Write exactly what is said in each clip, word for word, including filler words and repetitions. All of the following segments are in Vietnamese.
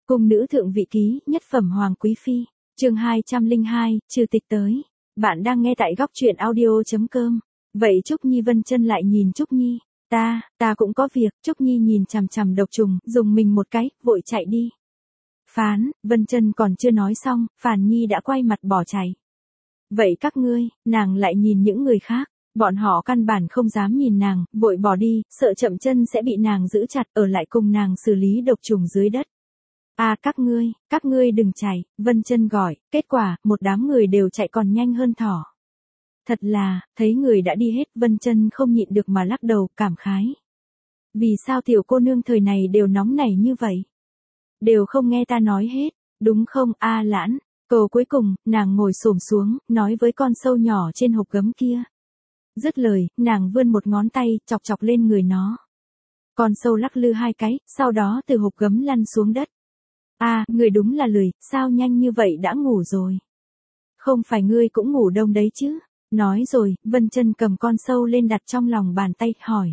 Cung nữ thượng vị ký, nhất phẩm hoàng quý phi, chương hai trăm lẻ hai, trừ tịch tới. Bạn đang nghe tại góc truyện audio.com. Vậy Trúc Nhi Vân Chân lại nhìn Trúc Nhi, ta, ta cũng có việc. Trúc Nhi nhìn chằm chằm độc trùng, dùng mình một cái, vội chạy đi. Phán, Vân Chân còn chưa nói xong, Phàn Nhi đã quay mặt bỏ chạy. Vậy các ngươi, nàng lại nhìn những người khác, bọn họ căn bản không dám nhìn nàng, vội bỏ đi, sợ chậm chân sẽ bị nàng giữ chặt, ở lại cùng nàng xử lý độc trùng dưới đất. À các ngươi, các ngươi đừng chạy, Vân Chân gọi, kết quả, một đám người đều chạy còn nhanh hơn thỏ. Thật là, thấy người đã đi hết, Vân Chân không nhịn được mà lắc đầu, cảm khái. Vì sao tiểu cô nương thời này đều nóng nảy như vậy? Đều không nghe ta nói hết, đúng không, A Lãn? Cầu cuối cùng, nàng ngồi xổm xuống, nói với con sâu nhỏ trên hộp gấm kia. Dứt lời, nàng vươn một ngón tay, chọc chọc lên người nó. Con sâu lắc lư hai cái, sau đó từ hộp gấm lăn xuống đất. À, người đúng là lười, sao nhanh như vậy đã ngủ rồi? Không phải ngươi cũng ngủ đông đấy chứ? Nói rồi, Vân Chân cầm con sâu lên đặt trong lòng bàn tay, hỏi.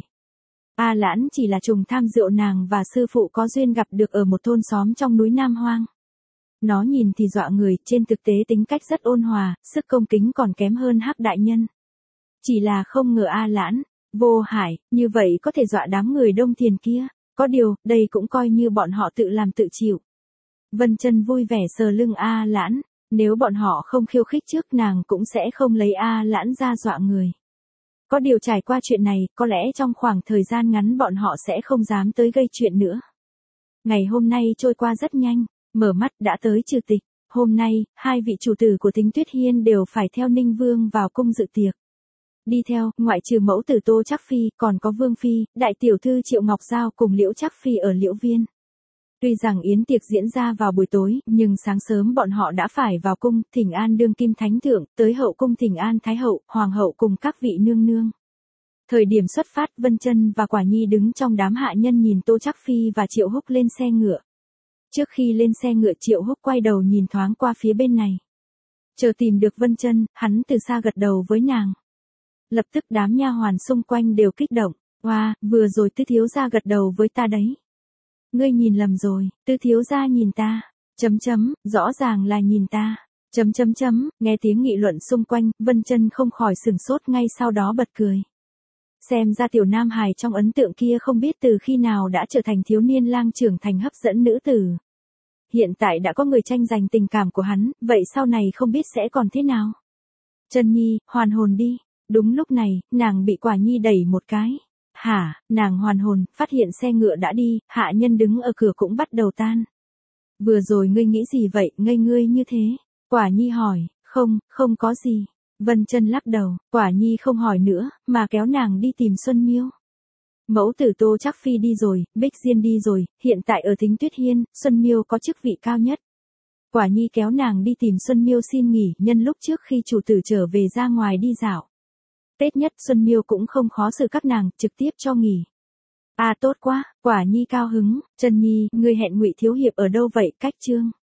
A Lãn chỉ là trùng tham rượu nàng và sư phụ có duyên gặp được ở một thôn xóm trong núi Nam Hoang. Nó nhìn thì dọa người, trên thực tế tính cách rất ôn hòa, sức công kính còn kém hơn Hắc đại nhân. Chỉ là không ngờ A Lãn, vô hại, như vậy có thể dọa đám người Đông Thiền kia, có điều, đây cũng coi như bọn họ tự làm tự chịu. Vân Chân vui vẻ sờ lưng A Lãn, nếu bọn họ không khiêu khích trước nàng cũng sẽ không lấy A Lãn ra dọa người. Có điều trải qua chuyện này, có lẽ trong khoảng thời gian ngắn bọn họ sẽ không dám tới gây chuyện nữa. Ngày hôm nay trôi qua rất nhanh, mở mắt đã tới trừ tịch. Hôm nay, hai vị chủ tử của Thính Tuyết Hiên đều phải theo Ninh Vương vào cung dự tiệc. Đi theo, ngoại trừ mẫu tử Tô Trác Phi, còn có Vương Phi, đại tiểu thư Triệu Ngọc Giao cùng Liễu Trác Phi ở Liễu Viên. Tuy rằng yến tiệc diễn ra vào buổi tối, nhưng sáng sớm bọn họ đã phải vào cung, thỉnh an đương kim thánh thượng, tới hậu cung thỉnh an thái hậu, hoàng hậu cùng các vị nương nương. Thời điểm xuất phát, Vân Chân và Quả Nhi đứng trong đám hạ nhân nhìn Tô Trác Phi và Triệu Húc lên xe ngựa. Trước khi lên xe ngựa, Triệu Húc quay đầu nhìn thoáng qua phía bên này. Chờ tìm được Vân Chân, hắn từ xa gật đầu với nàng. Lập tức đám nha hoàn xung quanh đều kích động. Oa, wow, vừa rồi Tứ thiếu gia gật đầu với ta đấy. Ngươi nhìn lầm rồi, Tứ thiếu gia nhìn ta. Chấm chấm, rõ ràng là nhìn ta. Chấm chấm chấm, nghe tiếng nghị luận xung quanh, Vân Chân không khỏi sửng sốt, ngay sau đó bật cười. Xem ra tiểu nam hài trong ấn tượng kia không biết từ khi nào đã trở thành thiếu niên lang trưởng thành hấp dẫn nữ tử. Hiện tại đã có người tranh giành tình cảm của hắn, vậy sau này không biết sẽ còn thế nào. Chân Nhi, hoàn hồn đi. Đúng lúc này, nàng bị Quả Nhi đẩy một cái. Hả, nàng hoàn hồn, phát hiện xe ngựa đã đi, hạ nhân đứng ở cửa cũng bắt đầu tan. Vừa rồi ngươi nghĩ gì vậy, ngây ngươi như thế? Quả Nhi hỏi, không, không có gì. Vân Chân lắc đầu, Quả Nhi không hỏi nữa, mà kéo nàng đi tìm Xuân Miêu. Mẫu tử Tô Trác Phi đi rồi, Bích Diên đi rồi, hiện tại ở Thính Tuyết Hiên, Xuân Miêu có chức vị cao nhất. Quả Nhi kéo nàng đi tìm Xuân Miêu xin nghỉ, nhân lúc trước khi chủ tử trở về ra ngoài đi dạo. Tết nhất Xuân Miêu cũng không khó xử các nàng, trực tiếp cho nghỉ. À tốt quá, Quả Nhi cao hứng. Chân Nhi, ngươi hẹn Ngụy thiếu hiệp ở đâu vậy? Cách Trương.